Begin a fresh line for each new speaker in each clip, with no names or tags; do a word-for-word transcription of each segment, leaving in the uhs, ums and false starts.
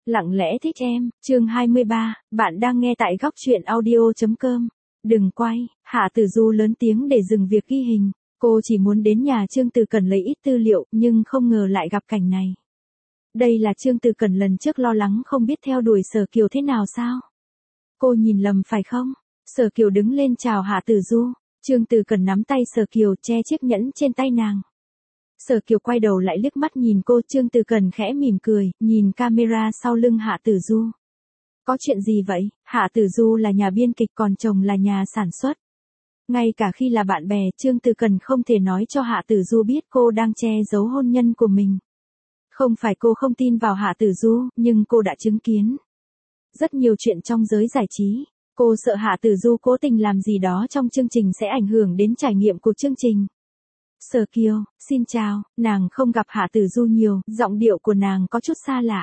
Lặng lẽ thích em, chương hai mươi ba, bạn đang nghe tại góc truyện audio.com. Đừng quay, Hạ Tử Du lớn tiếng để dừng việc ghi hình. Cô chỉ muốn đến nhà Trương Từ Cẩn lấy ít tư liệu, nhưng không ngờ lại gặp cảnh này. Đây là Trương Từ Cẩn lần trước lo lắng không biết theo đuổi Sở Kiều thế nào sao? Cô nhìn lầm phải không? Sở Kiều đứng lên chào Hạ Tử Du. Trương Từ Cẩn nắm tay Sở Kiều che chiếc nhẫn trên tay nàng. Sở Kiều quay đầu lại liếc mắt nhìn cô. Trương Từ Cẩn khẽ mỉm cười, nhìn camera sau lưng Hạ Tử Du. Có chuyện gì vậy? Hạ Tử Du là nhà biên kịch còn chồng là nhà sản xuất. Ngay cả khi là bạn bè, Trương Từ Cẩn không thể nói cho Hạ Tử Du biết cô đang che giấu hôn nhân của mình. Không phải cô không tin vào Hạ Tử Du, nhưng cô đã chứng kiến rất nhiều chuyện trong giới giải trí. Cô sợ Hạ Tử Du cố tình làm gì đó trong chương trình sẽ ảnh hưởng đến trải nghiệm của chương trình. Sở Kiều, xin chào, nàng không gặp Hạ Tử Du nhiều, giọng điệu của nàng có chút xa lạ.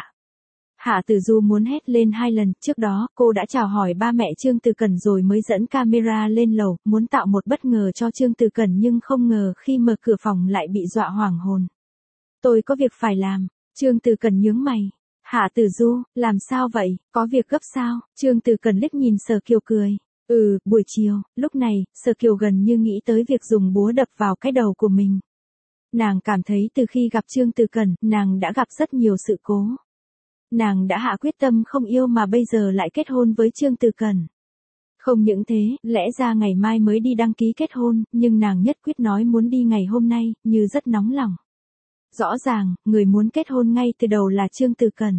Hạ Tử Du muốn hét lên hai lần, trước đó cô đã chào hỏi ba mẹ Trương Từ Cẩn rồi mới dẫn camera lên lầu, muốn tạo một bất ngờ cho Trương Từ Cẩn nhưng không ngờ khi mở cửa phòng lại bị dọa hoảng hồn. Tôi có việc phải làm. Trương Từ Cẩn nhướng mày. Hạ Tử Du, làm sao vậy, có việc gấp sao? Trương Từ Cẩn liếc nhìn Sở Kiều cười. Ừ, buổi chiều, lúc này, Sở Kiều gần như nghĩ tới việc dùng búa đập vào cái đầu của mình. Nàng cảm thấy từ khi gặp Trương Từ Cẩn, nàng đã gặp rất nhiều sự cố. Nàng đã hạ quyết tâm không yêu mà bây giờ lại kết hôn với Trương Từ Cẩn. Không những thế, lẽ ra ngày mai mới đi đăng ký kết hôn, nhưng nàng nhất quyết nói muốn đi ngày hôm nay, như rất nóng lòng. Rõ ràng, người muốn kết hôn ngay từ đầu là Trương Từ Cẩn.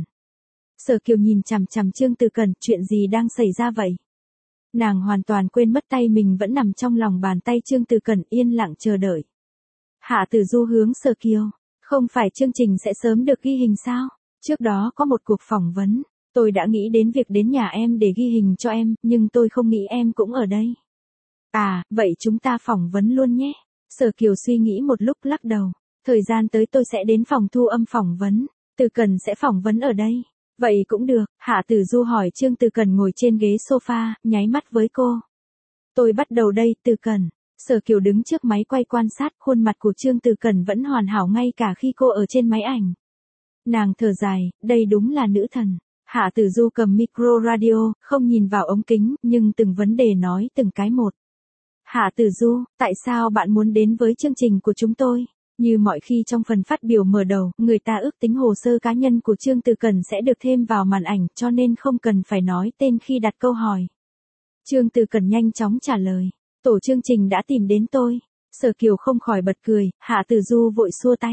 Sở Kiều nhìn chằm chằm Trương Từ Cẩn, chuyện gì đang xảy ra vậy? Nàng hoàn toàn quên mất tay mình vẫn nằm trong lòng bàn tay Trương Từ Cẩn, yên lặng chờ đợi. Hạ Tử Du hướng Sở Kiều, không phải chương trình sẽ sớm được ghi hình sao? Trước đó có một cuộc phỏng vấn, tôi đã nghĩ đến việc đến nhà em để ghi hình cho em, nhưng tôi không nghĩ em cũng ở đây. À, vậy chúng ta phỏng vấn luôn nhé. Sở Kiều suy nghĩ một lúc lắc đầu. Thời gian tới tôi sẽ đến phòng thu âm phỏng vấn, Từ Cẩn sẽ phỏng vấn ở đây. Vậy cũng được, Hạ Tử Du hỏi Trương Từ Cẩn ngồi trên ghế sofa, nháy mắt với cô. Tôi bắt đầu đây, Từ Cẩn. Sở Kiều đứng trước máy quay quan sát, khuôn mặt của Trương Từ Cẩn vẫn hoàn hảo ngay cả khi cô ở trên máy ảnh. Nàng thở dài, đây đúng là nữ thần. Hạ Tử Du cầm micro radio, không nhìn vào ống kính, nhưng từng vấn đề nói từng cái một. Hạ Tử Du, tại sao bạn muốn đến với chương trình của chúng tôi? Như mọi khi trong phần phát biểu mở đầu, người ta ước tính hồ sơ cá nhân của Trương Từ Cẩn sẽ được thêm vào màn ảnh, cho nên không cần phải nói tên khi đặt câu hỏi. Trương Từ Cẩn nhanh chóng trả lời. Tổ chương trình đã tìm đến tôi. Sở Kiều không khỏi bật cười, Hạ Tử Du vội xua tay.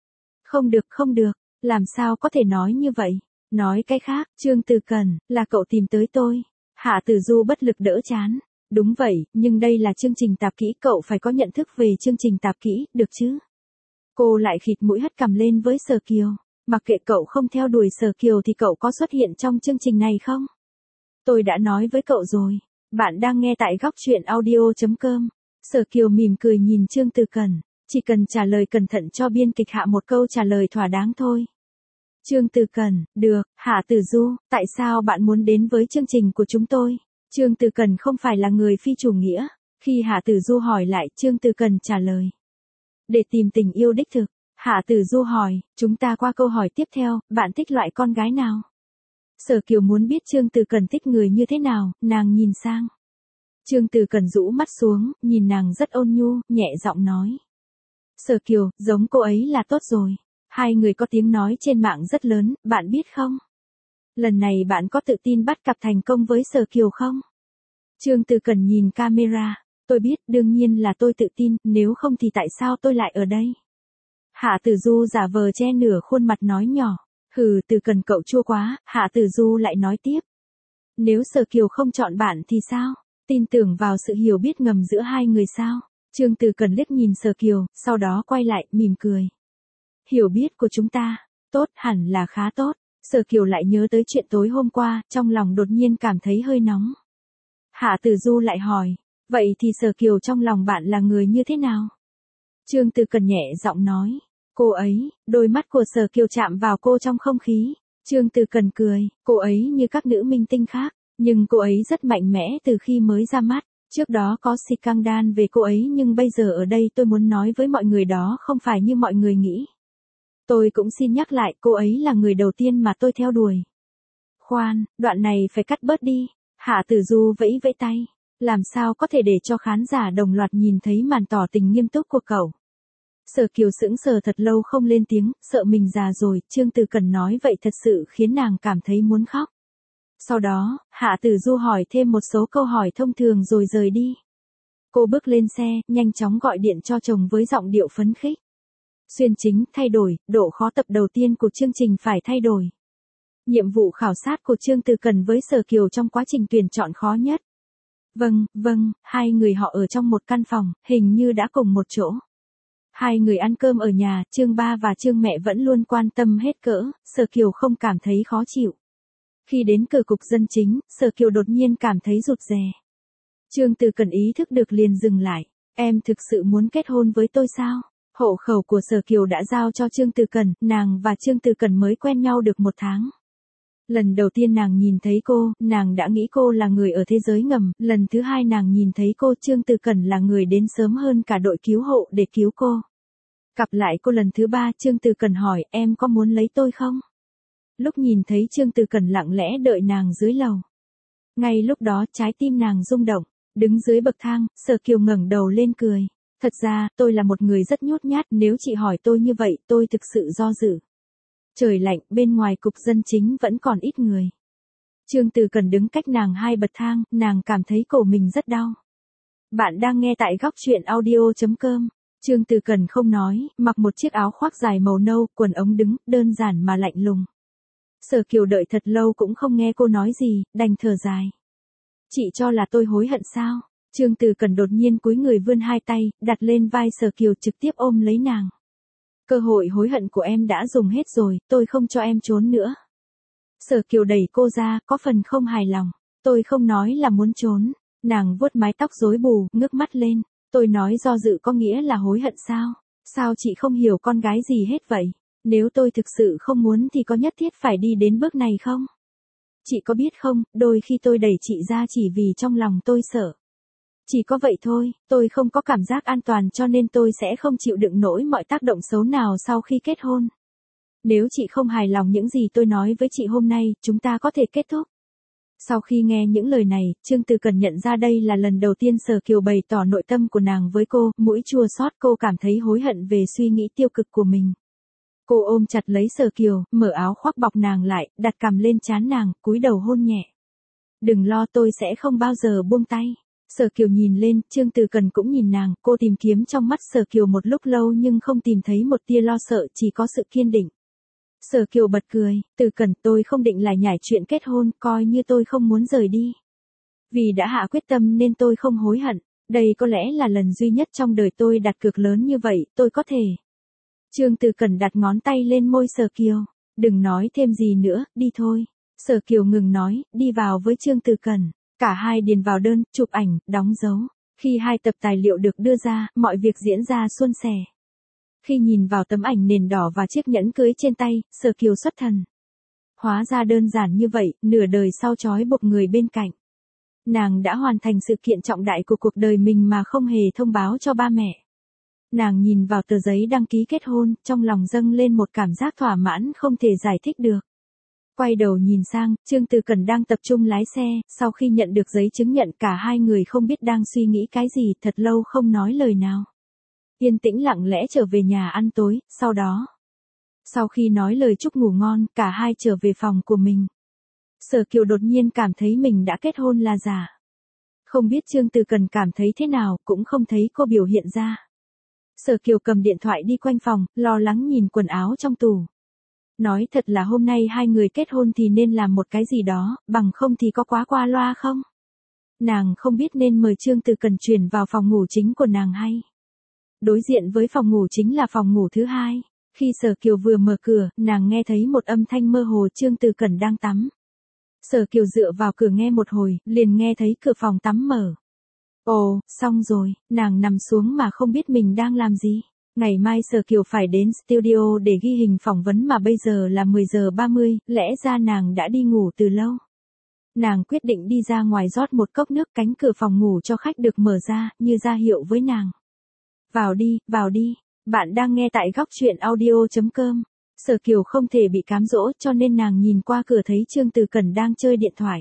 Không được, không được, làm sao có thể nói như vậy? Nói cái khác, Trương Từ Cẩn, là cậu tìm tới tôi. Hạ Tử Du bất lực đỡ chán. Đúng vậy, nhưng đây là chương trình tạp kỹ, cậu phải có nhận thức về chương trình tạp kỹ, được chứ? Cô lại khịt mũi hất cằm lên với Sở Kiều. Mặc kệ cậu không theo đuổi Sở Kiều thì cậu có xuất hiện trong chương trình này không? Tôi đã nói với cậu rồi. Bạn đang nghe tại góc truyện audio.com. Sở Kiều mỉm cười nhìn Trương Từ Cẩn. Chỉ cần trả lời cẩn thận cho biên kịch hạ một câu trả lời thỏa đáng thôi. Trương Từ Cẩn, được, Hạ Tử Du, tại sao bạn muốn đến với chương trình của chúng tôi? Trương Từ Cẩn không phải là người phi chủ nghĩa. Khi Hạ Tử Du hỏi lại, Trương Từ Cẩn trả lời. Để tìm tình yêu đích thực. Hạ Tử Du hỏi, chúng ta qua câu hỏi tiếp theo, bạn thích loại con gái nào? Sở Kiều muốn biết Trương Từ Cẩn thích người như thế nào, nàng nhìn sang. Trương Từ Cẩn rũ mắt xuống, nhìn nàng rất ôn nhu, nhẹ giọng nói. Sở Kiều, giống cô ấy là tốt rồi. Hai người có tiếng nói trên mạng rất lớn, bạn biết không? Lần này bạn có tự tin bắt cặp thành công với Sở Kiều không? Trương Từ Cẩn nhìn camera. Tôi biết, đương nhiên là tôi tự tin, nếu không thì tại sao tôi lại ở đây? Hạ Tử Du giả vờ che nửa khuôn mặt nói nhỏ. Hừ, Từ Cẩn cậu chua quá, Hạ Tử Du lại nói tiếp. Nếu Sở Kiều không chọn bạn thì sao? Tin tưởng vào sự hiểu biết ngầm giữa hai người sao? Trương Từ Cẩn liếc nhìn Sở Kiều, sau đó quay lại, mỉm cười. Hiểu biết của chúng ta, tốt, hẳn là khá tốt. Sở Kiều lại nhớ tới chuyện tối hôm qua, trong lòng đột nhiên cảm thấy hơi nóng. Hạ Tử Du lại hỏi. Vậy thì Sở Kiều trong lòng bạn là người như thế nào? Trương Từ Cẩn nhẹ giọng nói. Cô ấy, đôi mắt của Sở Kiều chạm vào cô trong không khí. Trương Từ Cẩn cười, cô ấy như các nữ minh tinh khác, nhưng cô ấy rất mạnh mẽ từ khi mới ra mắt. Trước đó có scandal về cô ấy nhưng bây giờ ở đây tôi muốn nói với mọi người đó không phải như mọi người nghĩ. Tôi cũng xin nhắc lại, cô ấy là người đầu tiên mà tôi theo đuổi. Khoan, đoạn này phải cắt bớt đi. Hạ Tử Du vẫy vẫy tay. Làm sao có thể để cho khán giả đồng loạt nhìn thấy màn tỏ tình nghiêm túc của cậu. Sở Kiều sững sờ thật lâu không lên tiếng, sợ mình già rồi, Trương Từ Cần nói vậy thật sự khiến nàng cảm thấy muốn khóc. Sau đó, Hạ Tử Du hỏi thêm một số câu hỏi thông thường rồi rời đi. Cô bước lên xe, nhanh chóng gọi điện cho chồng với giọng điệu phấn khích. Xuyên chính, thay đổi, độ khó tập đầu tiên của chương trình phải thay đổi. Nhiệm vụ khảo sát của Trương Từ Cần với Sở Kiều trong quá trình tuyển chọn khó nhất. Vâng, vâng, hai người họ ở trong một căn phòng, hình như đã cùng một chỗ. Hai người ăn cơm ở nhà, Trương ba và Trương mẹ vẫn luôn quan tâm hết cỡ, Sở Kiều không cảm thấy khó chịu. Khi đến cửa cục dân chính, Sở Kiều đột nhiên cảm thấy rụt rè. Trương Từ Cần ý thức được liền dừng lại. Em thực sự muốn kết hôn với tôi sao? Hộ khẩu của Sở Kiều đã giao cho Trương Từ Cần, nàng và Trương Từ Cần mới quen nhau được một tháng. Lần đầu tiên nàng nhìn thấy cô, nàng đã nghĩ cô là người ở thế giới ngầm, lần thứ hai nàng nhìn thấy cô, Trương Từ Cần là người đến sớm hơn cả đội cứu hộ để cứu cô. Gặp lại cô lần thứ ba, Trương Từ Cần hỏi, em có muốn lấy tôi không? Lúc nhìn thấy Trương Từ Cần lặng lẽ đợi nàng dưới lầu. Ngay lúc đó trái tim nàng rung động, đứng dưới bậc thang, Sở Kiều ngẩng đầu lên cười. Thật ra, tôi là một người rất nhút nhát, nếu chị hỏi tôi như vậy, tôi thực sự do dự. Trời lạnh, bên ngoài cục dân chính vẫn còn ít người. Trương Từ Cần đứng cách nàng hai bậc thang, nàng cảm thấy cổ mình rất đau. Bạn đang nghe tại góc truyện audio chấm com. Trương Từ Cần không nói, mặc một chiếc áo khoác dài màu nâu, quần ống đứng, đơn giản mà lạnh lùng. Sở Kiều đợi thật lâu cũng không nghe cô nói gì, đành thở dài. Chị cho là tôi hối hận sao? Trương Từ Cần đột nhiên cúi người vươn hai tay, đặt lên vai Sở Kiều trực tiếp ôm lấy nàng. Cơ hội hối hận của em đã dùng hết rồi, tôi không cho em trốn nữa. Sở Kiều đẩy cô ra, có phần không hài lòng. Tôi không nói là muốn trốn. Nàng vuốt mái tóc rối bù, ngước mắt lên. Tôi nói do dự có nghĩa là hối hận sao? Sao chị không hiểu con gái gì hết vậy? Nếu tôi thực sự không muốn thì có nhất thiết phải đi đến bước này không? Chị có biết không, đôi khi tôi đẩy chị ra chỉ vì trong lòng tôi sợ. Chỉ có vậy thôi, tôi không có cảm giác an toàn cho nên tôi sẽ không chịu đựng nổi mọi tác động xấu nào sau khi kết hôn. Nếu chị không hài lòng những gì tôi nói với chị hôm nay, chúng ta có thể kết thúc. Sau khi nghe những lời này, Trương Từ Cần nhận ra đây là lần đầu tiên Sở Kiều bày tỏ nội tâm của nàng với cô, mũi chua xót, cô cảm thấy hối hận về suy nghĩ tiêu cực của mình. Cô ôm chặt lấy Sở Kiều, mở áo khoác bọc nàng lại, đặt cằm lên trán nàng, cúi đầu hôn nhẹ. Đừng lo, tôi sẽ không bao giờ buông tay. Sở Kiều nhìn lên, Trương Từ Cần cũng nhìn nàng, cô tìm kiếm trong mắt Sở Kiều một lúc lâu nhưng không tìm thấy một tia lo sợ, chỉ có sự kiên định. Sở Kiều bật cười, Từ Cần, tôi không định lải nhải chuyện kết hôn, coi như tôi không muốn rời đi. Vì đã hạ quyết tâm nên tôi không hối hận, đây có lẽ là lần duy nhất trong đời tôi đặt cược lớn như vậy, tôi có thể. Trương Từ Cần đặt ngón tay lên môi Sở Kiều, đừng nói thêm gì nữa, đi thôi. Sở Kiều ngừng nói, đi vào với Trương Từ Cần. Cả hai điền vào đơn, chụp ảnh, đóng dấu. Khi hai tập tài liệu được đưa ra, mọi việc diễn ra suôn sẻ. Khi nhìn vào tấm ảnh nền đỏ và chiếc nhẫn cưới trên tay, Sở Kiều xuất thần. Hóa ra đơn giản như vậy, nửa đời sau trói buộc người bên cạnh. Nàng đã hoàn thành sự kiện trọng đại của cuộc đời mình mà không hề thông báo cho ba mẹ. Nàng nhìn vào tờ giấy đăng ký kết hôn, trong lòng dâng lên một cảm giác thỏa mãn không thể giải thích được. Quay đầu nhìn sang, Trương Từ Cần đang tập trung lái xe, sau khi nhận được giấy chứng nhận cả hai người không biết đang suy nghĩ cái gì, thật lâu không nói lời nào. Yên tĩnh lặng lẽ trở về nhà ăn tối, sau đó. Sau khi nói lời chúc ngủ ngon, cả hai trở về phòng của mình. Sở Kiều đột nhiên cảm thấy mình đã kết hôn là giả. Không biết Trương Từ Cần cảm thấy thế nào, cũng không thấy cô biểu hiện ra. Sở Kiều cầm điện thoại đi quanh phòng, lo lắng nhìn quần áo trong tủ. Nói thật là hôm nay hai người kết hôn thì nên làm một cái gì đó, bằng không thì có quá qua loa không? Nàng không biết nên mời Trương Từ Cần chuyển vào phòng ngủ chính của nàng hay. Đối diện với phòng ngủ chính là phòng ngủ thứ hai. Khi Sở Kiều vừa mở cửa, nàng nghe thấy một âm thanh mơ hồ Trương Từ Cần đang tắm. Sở Kiều dựa vào cửa nghe một hồi, liền nghe thấy cửa phòng tắm mở. Ồ, xong rồi, nàng nằm xuống mà không biết mình đang làm gì. Ngày mai Sở Kiều phải đến studio để ghi hình phỏng vấn mà bây giờ là mười giờ ba mươi, lẽ ra nàng đã đi ngủ từ lâu. Nàng quyết định đi ra ngoài rót một cốc nước, cánh cửa phòng ngủ cho khách được mở ra, như ra hiệu với nàng. Vào đi, vào đi, bạn đang nghe tại góc truyện audio chấm com. Sở Kiều không thể bị cám dỗ cho nên nàng nhìn qua cửa thấy Trương Từ Cẩn đang chơi điện thoại.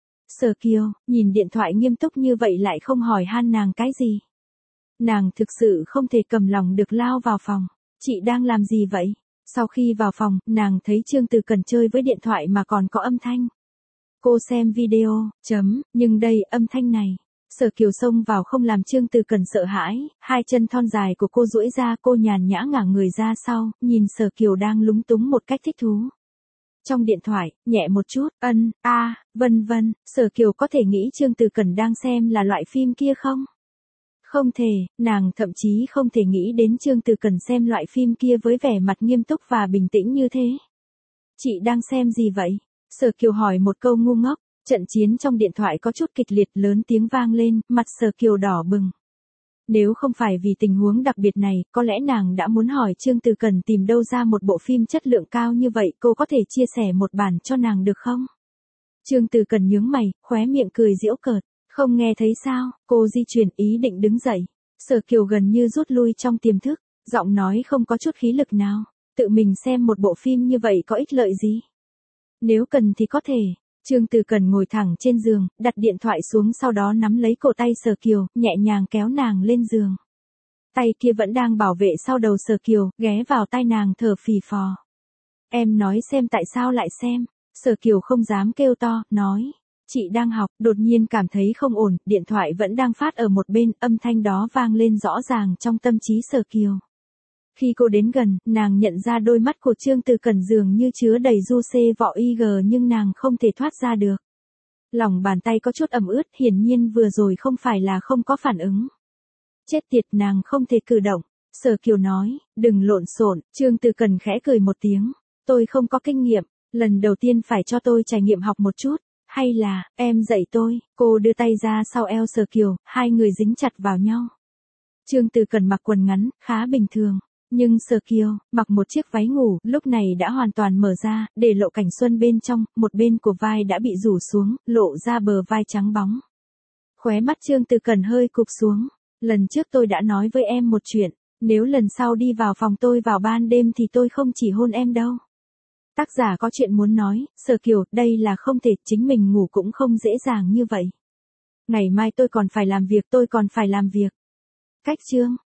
Sở Kiều, nhìn điện thoại nghiêm túc như vậy lại không hỏi han nàng cái gì. Nàng thực sự không thể cầm lòng được lao vào phòng. Chị đang làm gì vậy? Sau khi vào phòng, nàng thấy Trương Từ Cẩn chơi với điện thoại mà còn có âm thanh. Cô xem video, chấm, nhưng đây âm thanh này. Sở Kiều xông vào không làm Trương Từ Cẩn sợ hãi, hai chân thon dài của cô duỗi ra, cô nhàn nhã ngả người ra sau, nhìn Sở Kiều đang lúng túng một cách thích thú. Trong điện thoại, nhẹ một chút, ân, a, vân vân, Sở Kiều có thể nghĩ Trương Từ Cẩn đang xem là loại phim kia không? Không thể, nàng thậm chí không thể nghĩ đến Trương Từ Cẩn xem loại phim kia với vẻ mặt nghiêm túc và bình tĩnh như thế. Chị đang xem gì vậy? Sở Kiều hỏi một câu ngu ngốc. Trận chiến trong điện thoại có chút kịch liệt, lớn tiếng vang lên, mặt Sở Kiều đỏ bừng. Nếu không phải vì tình huống đặc biệt này, có lẽ nàng đã muốn hỏi Trương Từ Cẩn tìm đâu ra một bộ phim chất lượng cao như vậy, cô có thể chia sẻ một bản cho nàng được không? Trương Từ Cẩn nhướng mày, khóe miệng cười giễu cợt. Không nghe thấy sao? Cô di chuyển ý định đứng dậy. Sở Kiều gần như rút lui trong tiềm thức, giọng nói không có chút khí lực nào. Tự mình xem một bộ phim như vậy có ích lợi gì? Nếu cần thì có thể. Trương Từ Cẩn ngồi thẳng trên giường, đặt điện thoại xuống, sau đó nắm lấy cổ tay Sở Kiều, nhẹ nhàng kéo nàng lên giường. Tay kia vẫn đang bảo vệ sau đầu Sở Kiều, ghé vào tai nàng thở phì phò. Em nói xem tại sao lại xem. Sở Kiều không dám kêu to, nói. Chị đang học, đột nhiên cảm thấy không ổn, điện thoại vẫn đang phát ở một bên, âm thanh đó vang lên rõ ràng trong tâm trí Sở Kiều. Khi cô đến gần, nàng nhận ra đôi mắt của Trương Từ Cẩn dường như chứa đầy du xê vọ y gờ nhưng nàng không thể thoát ra được. Lòng bàn tay có chút ẩm ướt, hiển nhiên vừa rồi không phải là không có phản ứng. Chết tiệt, nàng không thể cử động. Sở Kiều nói, đừng lộn xộn. Trương Từ Cẩn khẽ cười một tiếng. Tôi không có kinh nghiệm, lần đầu tiên phải cho tôi trải nghiệm học một chút. Hay là, em dạy tôi. Cô đưa tay ra sau eo Sở Kiều, hai người dính chặt vào nhau. Trương Từ Cẩn mặc quần ngắn, khá bình thường. Nhưng Sở Kiều, mặc một chiếc váy ngủ, lúc này đã hoàn toàn mở ra, để lộ cảnh xuân bên trong, một bên của vai đã bị rủ xuống, lộ ra bờ vai trắng bóng. Khóe mắt Trương Từ Cẩn hơi cụp xuống. Lần trước tôi đã nói với em một chuyện, nếu lần sau đi vào phòng tôi vào ban đêm thì tôi không chỉ hôn em đâu. Tác giả có chuyện muốn nói, Sở Kiều, đây là không thể, chính mình ngủ cũng không dễ dàng như vậy. Ngày mai tôi còn phải làm việc, tôi còn phải làm việc. Cách chương